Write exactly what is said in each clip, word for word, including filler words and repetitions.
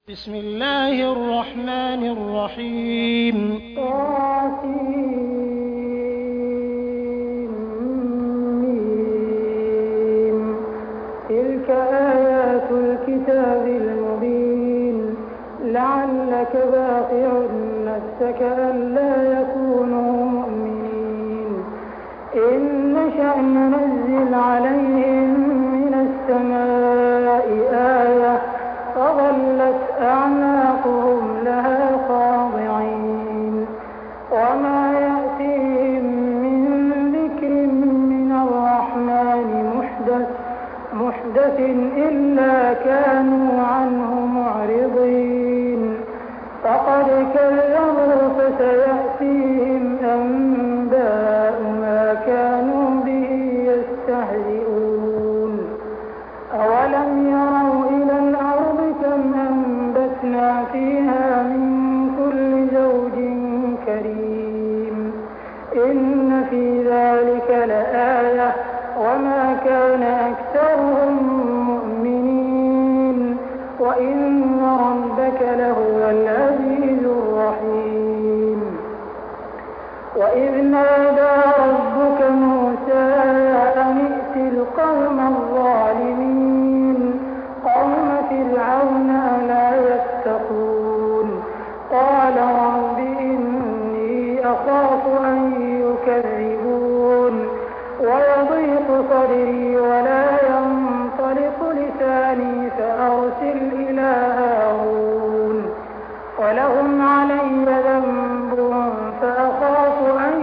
بسم الله الرحمن الرحيم طاسيم تلك آيات الكتاب المبين لعلك باقع نفسك ألا يكونوا مؤمنين إن نشأ ننزل عليهم من السماء آية فظلت أعناقهم لها خاضعين وما يأتيهم من ذكر من الرحمن محدث محدث إلا كانوا عنه معرضين فقد كذبوا فسيأتيهم أنباء ما كانوا به يستهزئون أولم يروا إلى الأرض كم أنبتنا فيها من كل زوج كريم إن في ذلك لآية وما كان أكثرهم مؤمنين وإن ربك لهو العزيز الرحيم وإذ نادى ربك موسى أن ائت القوم الظالمين قوم فرعون ألا يتقون قال رب إني أخاف أن يكذبون ويضيق صدري ولا ينطلق لساني فأرسل إلى هارون ولهم علي ذنب فأخاف أن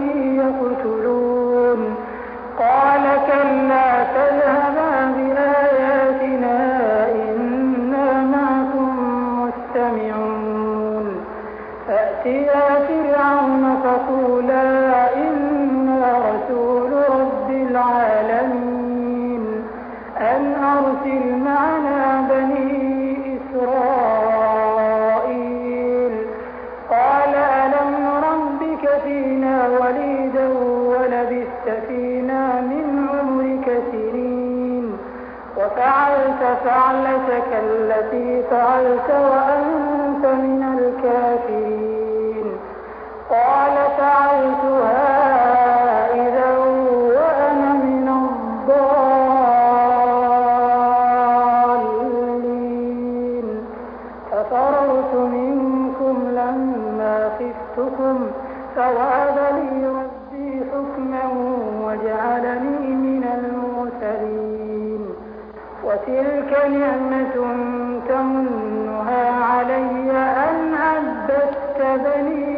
يقتلون قال كلا تذهبا بآياتنا إنا معكم مستمعون فأتيا فرعون فقولا إنا رسول رب العالمين أن أرسل معنا بني إسرائيل قال ألم نربك فينا وليدا ولبثت فينا من عمرك سنين وفعلت فعلتك التي فعلت وأنت من الكافرين قال فعلتها إذا وأنا من الضالين ففررت منكم لما خفتكم فوهب لي ربي حكما وجعلني من المرسلين وتلك نعمة تمنها علي أن عبدت بني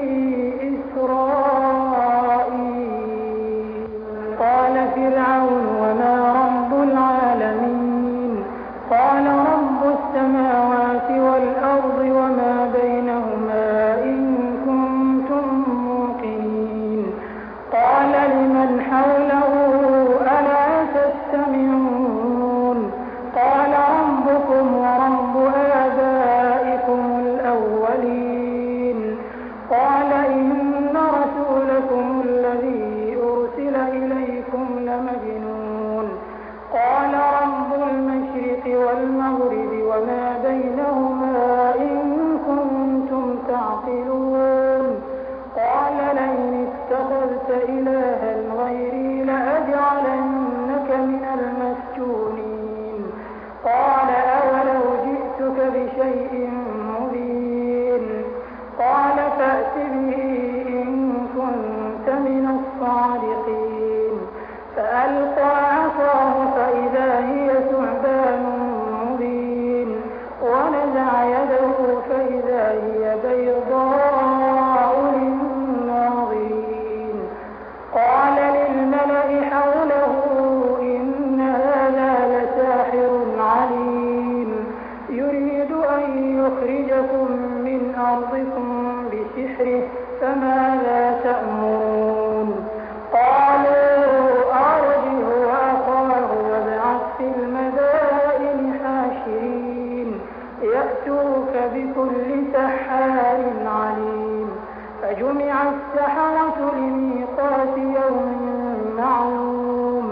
إسرائيل قال فرعون وما رب العالمين قال رب السماوات والأرض وما بينهما إن كنتم موقنين قال لمن حوله ألا تستمعون قال ربكم ورب آبائكم الأولين قال إن رسولكم الذي أرسل إليكم لمجنون قال رب المشرق والمغرب وما بينهما إن كنتم تعقلون قال لئن اتخذت إلها غيري لأجعلنك من المسجونين قال أولو جئتك بشيء مبين قال فأت به إن كنت من الصادقين فألقى عصاه فإذا هي ثعبان مبين ونزع يده فإذا هي بيضاء للناظرين قال للملأ حوله إن هذا لساحر عليم يريد أن يخرجكم من أرضكم بسحره فماذا تأمرون قالوا أرجه وأخاه وابعث في المدائن حاشرين يأتوك بكل سحار عليم فجمع السحرة لميقات يوم معلوم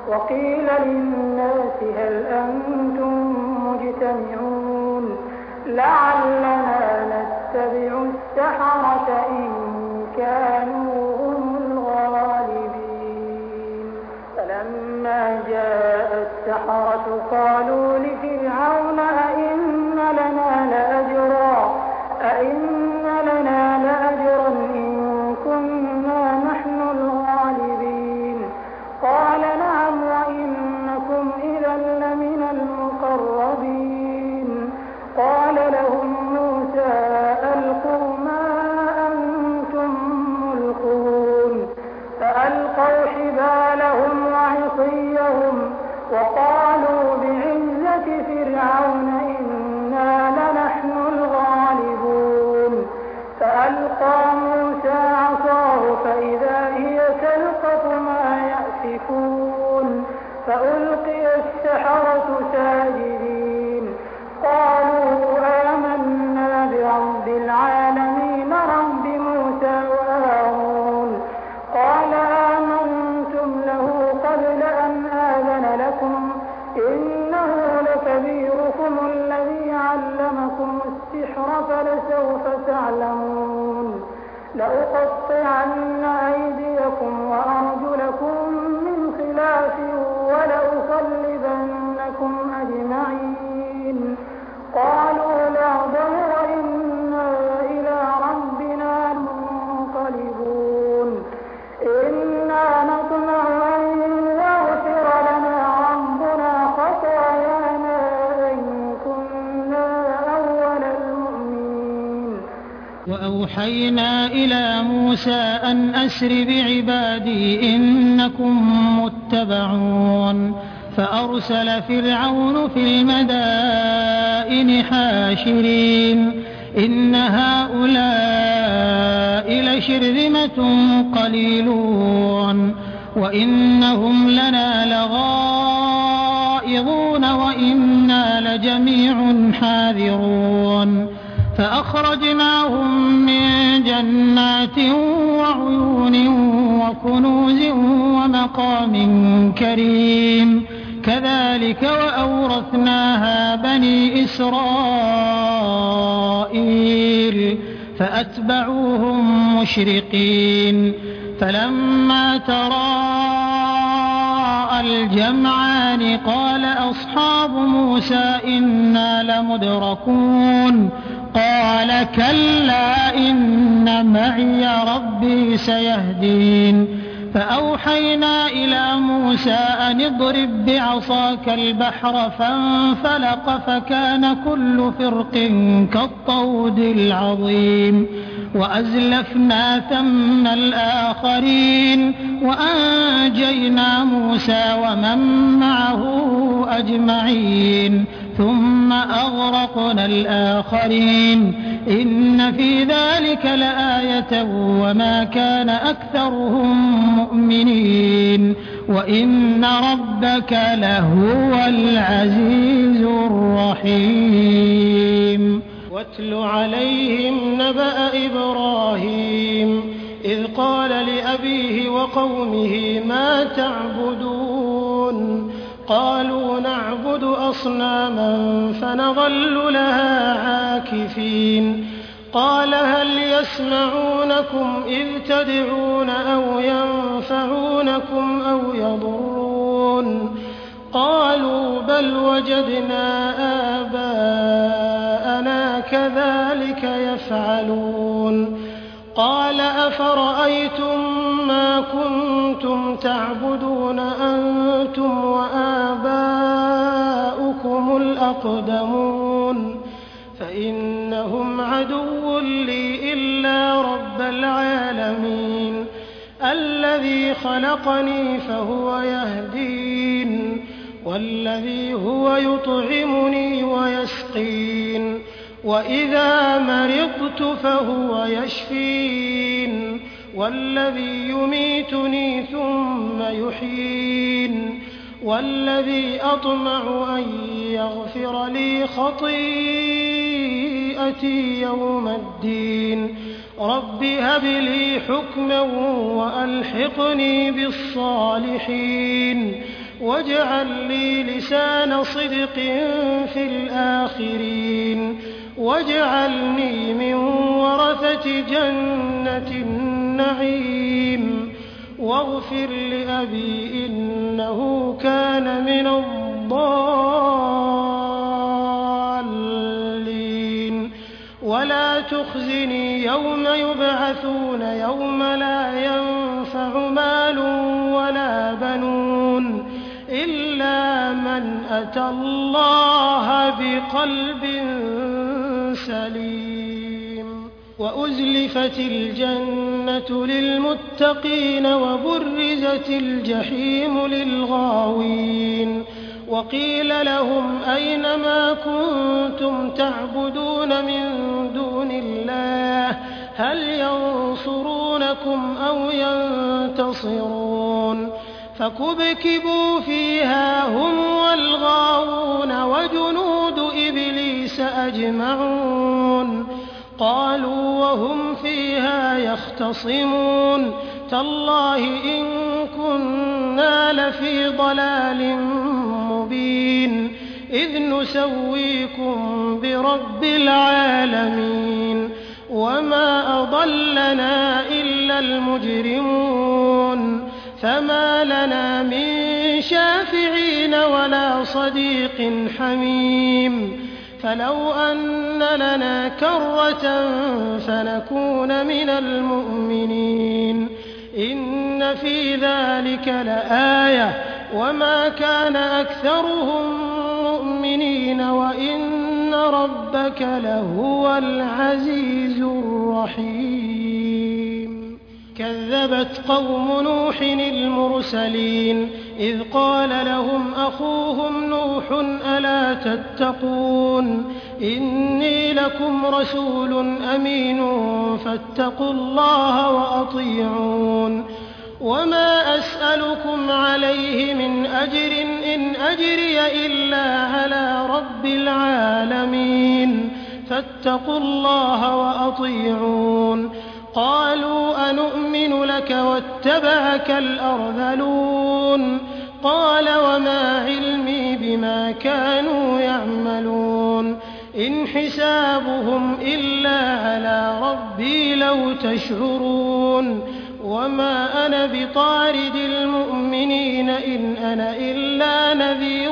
وقيل للناس هل أنتم مجتمعون لعلنا نتبع السحرة إن كانوا هم الغالبين. فلما جاء السحرة قالوا لفرعون أئن لنا لأجرا أئن لنا لأجرا إن كنا نحن الغالبين. قال نعم وإنكم إذا لمن المقربين. قال لهم موسى ألقوا ما أنتم ملقون. فألقوا حبالهم وعصيهم وقالوا بعزة فرعون إنا لنحن الغالبون. فألقى موسى عصاه فإذا هي تلقف ما يأفكون. فألقي السحرة ساجدين قالوا آمنا برب العالمين رب موسى وهارون. قال آمنتم له قبل أن آذن لكم إنه لكبيركم الذي علمكم السحر فلسوف تعلمون. لأقطعن أيديكم وأرجلكم من خلاف ولأصلبنكم أجمعين. قالوا لا ضير إنا إلى ربنا منقلبون. إنا نطمع أن يغفر لنا ربنا خطايانا إن كنا أول المؤمنين. وأوحينا إلى موسى أن أسر بعبادي إنكم متبعون. فأرسل فرعون في المدائن حاشرين إن هؤلاء لشرذمة قليلون وإنهم لنا لغائظون وإنا لجميع حاذرون. فأخرجناهم من جنات وعيون وكنوز ومقام كريم كذلك وأورثناها بني إسرائيل فأتبعوهم مشرقين. فلما تراءى الجمعان قال أصحاب موسى إنا لمدركون. قال كلا إن معي ربي سيهدين. فأوحينا إلى موسى أن اضرب بعصاك البحر فانفلق فكان كل فرق كالطود العظيم. وأزلفنا ثم الآخرين وأنجينا موسى ومن معه أجمعين ثم أغرقنا الآخرين إن في ذلك لآية وما كان أكثرهم مؤمنين وإن ربك لهو العزيز الرحيم. واتل عليهم نبأ إبراهيم إذ قال لأبيه وقومه ما تعبدون قالوا نعبد أصناما فنظل لها عاكفين. قال هل يسمعونكم إذ تدعون أو ينفعونكم أو يضرون قالوا بل وجدنا آباءنا كذلك يفعلون. قال أفرأيتم ما كنتم تعبدون أنتم وآباؤكم الأقدمون فإنهم عدو لي إلا رب العالمين الذي خلقني فهو يهدين والذي هو يطعمني ويسقين وإذا مرضت فهو يشفين والذي يميتني ثم يحيين والذي أطمع أن يغفر لي خطيئتي يوم الدين. رب هب لي حكما وألحقني بالصالحين واجعل لي لسان صدق في الآخرين واجعلني من ورثة جنة النعيم واغفر لأبي إنه كان من الضالين ولا تخزني يوم يبعثون يوم لا ينفع مال ولا بنون إلا من أتى الله بقلب سليم وأزلفت الجنة للمتقين وبرزت الجحيم للغاوين وقيل لهم أين ما كنتم تعبدون من دون الله هل ينصرونكم أو ينتصرون فكبكبوا فيها هم والغاوون وجنود إبليس أجمعون قالوا وهم فيها يختصمون تالله إن كنا لفي ضلال مبين إذ نسويكم برب العالمين وما أضلنا إلا المجرمون فما لنا من شافعين ولا صديق حميم فلو أن لنا كرة فنكون من المؤمنين إن في ذلك لآية وما كان أكثرهم مؤمنين وإن ربك لهو العزيز الرحيم كذبت قوم نوح المرسلين إذ قال لهم أخوهم نوح ألا تتقون إني لكم رسول أمين فاتقوا الله وأطيعون وما أسألكم عليه من أجر إن أجري إلا على رب العالمين فاتقوا الله وأطيعون قالوا أنؤمن لك واتبعك الأرذلون قال وما علمي بما كانوا يعملون إن حسابهم إلا على ربي لو تشعرون وما أنا بطارد المؤمنين إن أنا إلا نذير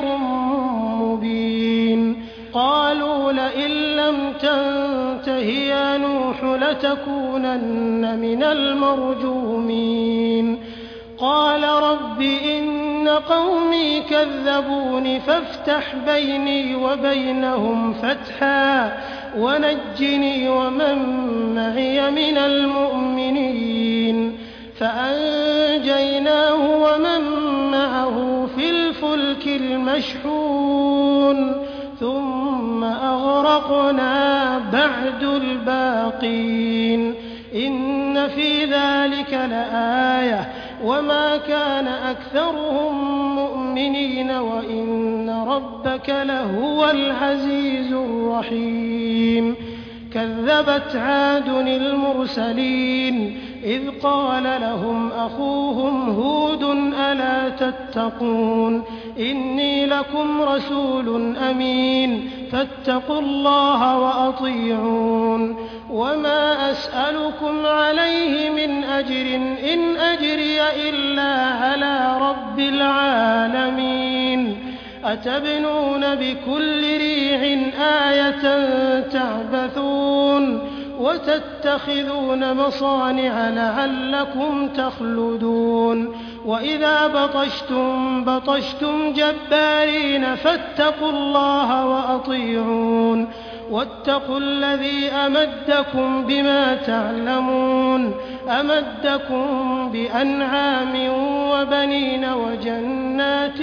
مبين قالوا لئن لم تنته يا نوح لتكونن من المرجومين قال رب إن قومي كذبون فافتح بيني وبينهم فتحا ونجني ومن معي من المؤمنين فأنجيناه ومن معه في الفلك المشحون ثم أغرقنا بعد الباقين إن في ذلك لآية وما كان أكثرهم مؤمنين وإن ربك لهو العزيز الرحيم كذبت عاد المرسلين إذ قال لهم أخوهم هود ألا تتقون إني لكم رسول أمين فاتقوا الله وأطيعون وما أسألكم عليه من أجر إن أجري إلا على رب العالمين أتبنون بكل ريع آية تعبثون وتتخذون مصانع لعلكم تخلدون وإذا بطشتم بطشتم جبارين فاتقوا الله وأطيعون واتقوا الذي أمدكم بما تعلمون أمدكم بأنعام وبنين وجنات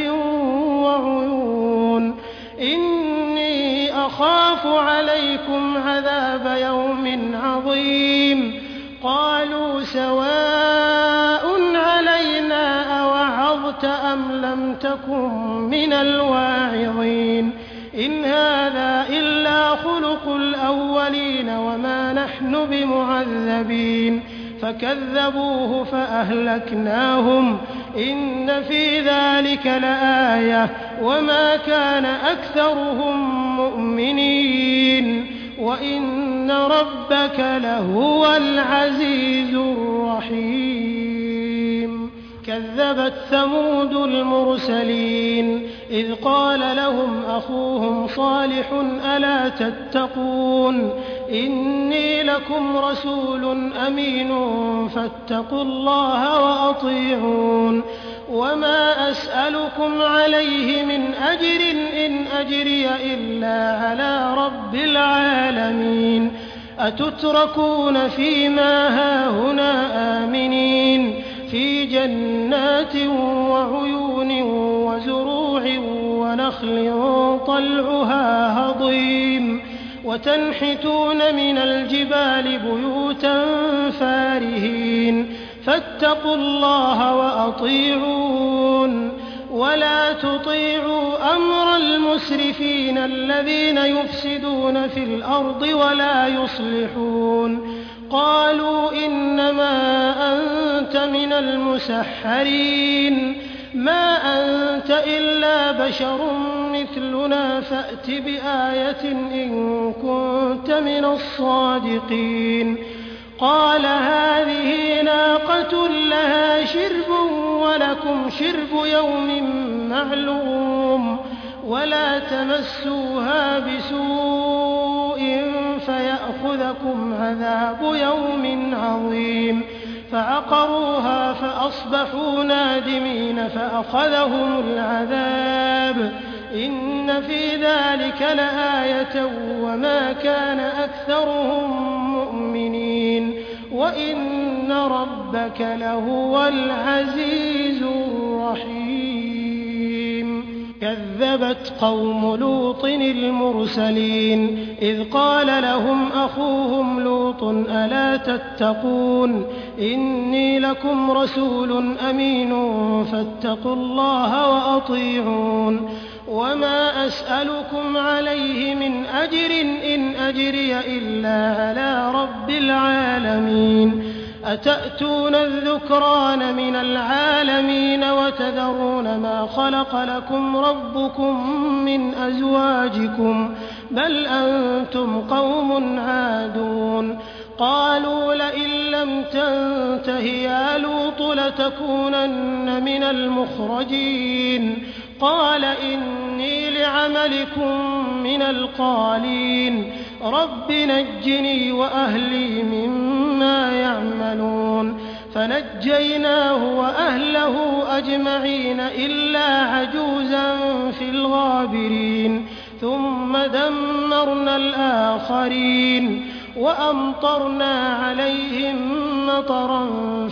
وعيون إني أخاف عليكم عذاب يوم عظيم قالوا سواء علينا أوعظت أم لم تكن من الواعظين إن هذا إلا خلق الأولين وما نحن بمعذبين فكذبوه فأهلكناهم إن في ذلك لآية وما كان أكثرهم مؤمنين وإن ربك لهو العزيز الرحيم كذبت ثمود المرسلين إذ قال لهم أخوهم صالح ألا تتقون إني لكم رسول أمين فاتقوا الله وأطيعون وما أسألكم عليه من أجر إن أجري إلا على رب العالمين أتتركون فيما هاهنا آمنين في جنات وعيون وزروع ونخل طلعها هضيم وتنحتون من الجبال بيوتا فارهين فاتقوا الله وأطيعون ولا تطيعوا أمر المسرفين الذين يفسدون في الأرض ولا يصلحون قالوا إنما أنت من المسحرين ما أنت إلا بشر مثلنا فأت بآية إن كنت من الصادقين قال هذه ناقة لها شرب ولكم شرب يوم معلوم ولا تمسوها بسوء فيأخذكم عذاب يوم عظيم فعقروها فأصبحوا نادمين فأخذهم العذاب إن في ذلك لآية وما كان أكثرهم مؤمنين وإن ربك لهو العزيز الرحيم كذبت قوم لوط المرسلين إذ قال لهم أخوهم لوط ألا تتقون إني لكم رسول أمين فاتقوا الله وأطيعون وما أسألكم عليه من أجر إن أجري إلا على رب العالمين أتأتون الذكران من العالمين وتذرون ما خلق لكم ربكم من أزواجكم بل أنتم قوم عادون قالوا لئن لم تنته يا لوط لتكونن من المخرجين قال إني لعملكم من القالين رب نجني وأهلي مما يعملون فنجيناه وأهله أجمعين إلا عجوزا في الغابرين ثم دمرنا الآخرين وأمطرنا عليهم مطرا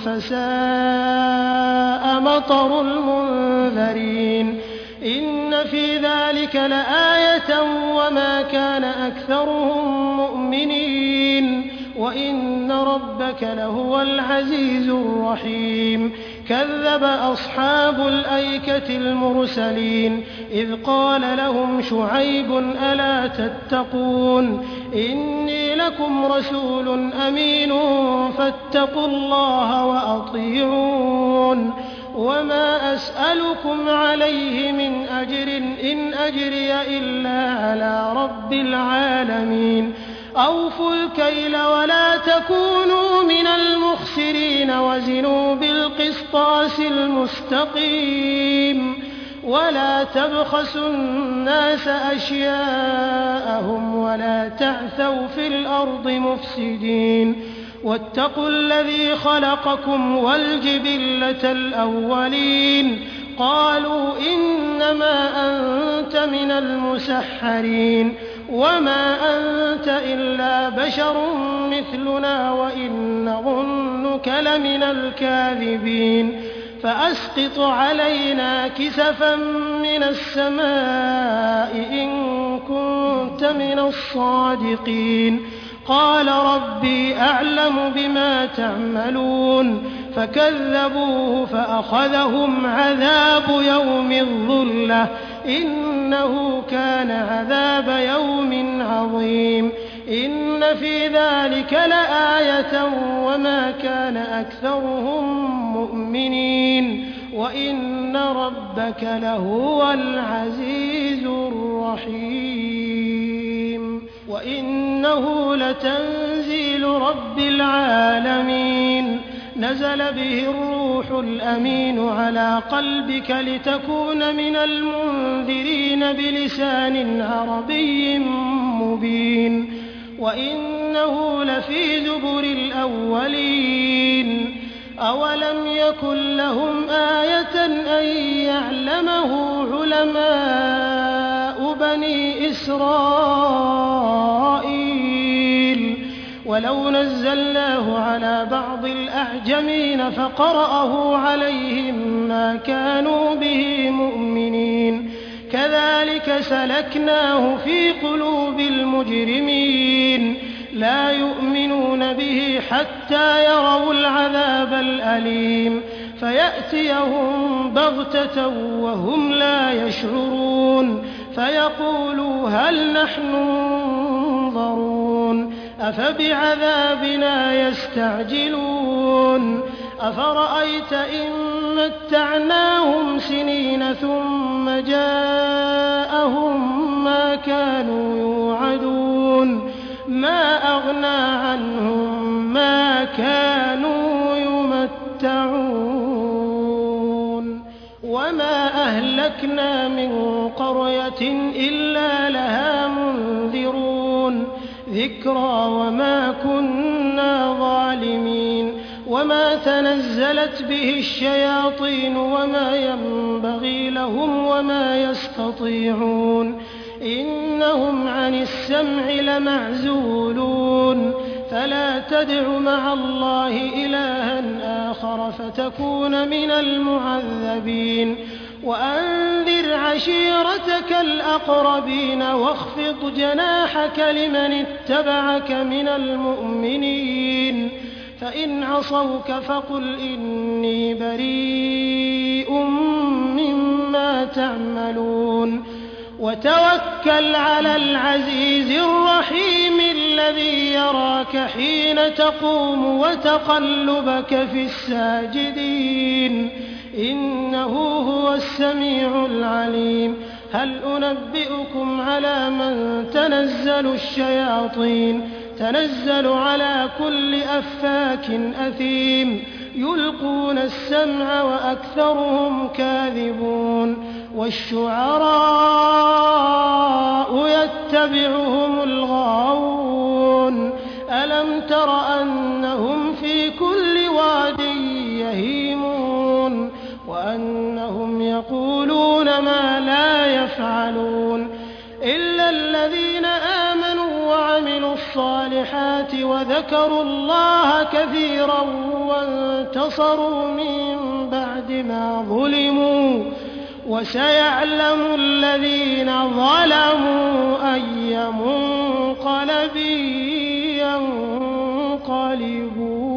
فساء مطر المنذرين إن في ذلك لآية وما كان أكثرهم مؤمنين وإن ربك لهو العزيز الرحيم كذب أصحاب الأيكة المرسلين إذ قال لهم شعيب ألا تتقون إني لكم رسول أمين فاتقوا الله وأطيعون وما أسألكم عليه من أجر إن أجري إلا على رب العالمين أوفوا الكيل ولا تكونوا من المخسرين وزنوا بالقسطاس المستقيم ولا تبخسوا الناس أشياءهم ولا تعثوا في الأرض مفسدين واتقوا الذي خلقكم والجبلة الأولين قالوا إنما أنت من المسحرين وما أنت إلا بشر مثلنا وإن نظنك لمن الكاذبين فأسقط علينا كسفا من السماء إن كنت من الصادقين قال ربي أعلم بما تعملون فكذبوه فأخذهم عذاب يوم الظلة إنه كان عذاب يوم عظيم إن في ذلك لآية وما كان أكثرهم مؤمنين وإن ربك لهو العزيز الرحيم وإنه لتنزيل رب العالمين نزل به الروح الأمين على قلبك لتكون من المنذرين بلسان عربي مبين وإنه لفي زبر الأولين أولم يكن لهم آية أن يعلمه علماء بني إسرائيل ولو نزلناه على بعض الأعجمين فقرأه عليهم ما كانوا به مؤمنين كذلك سلكناه في قلوب المجرمين لا يؤمنون به حتى يروا العذاب الأليم فيأتيهم بغتة وهم لا يشعرون فيقولوا هل نحن منظرون أفبعذابنا يستعجلون أفرأيت إن متعناهم سنين ثم جاءهم ما كانوا يوعدون ما أغنى عنهم ما كانوا يمتعون وما أهلكنا من قرية إلا لها منذرون ذكرى وما كنا ظالمين وما تنزلت به الشياطين وما ينبغي لهم وما يستطيعون إنهم عن السمع لمعزولون فلا تدع مع الله إلها آخر فتكون من المعذبين وأنذر عشيرتك الأقربين واخفض جناحك لمن اتبعك من المؤمنين فإن عصوك فقل إني بريء مما تعملون وتوكل على العزيز الرحيم الذي يراك حين تقوم وتقلبك في الساجدين إنه هو السميع العليم هل أنبئكم على من تنزل الشياطين تنزل على كل أفاك أثيم يلقون السمع وأكثرهم كاذبون والشعراء يتبعهم الغاوون ألم تر أنهم في كل واد يهيمون وأنهم يقولون ما لا يفعلون إلا الذين آمنوا وعملوا الصالحات وذكروا الله كثيرا وانتصروا من بعد ما ظلموا وسيعلم الذين ظلموا أي منقلب ينقلبون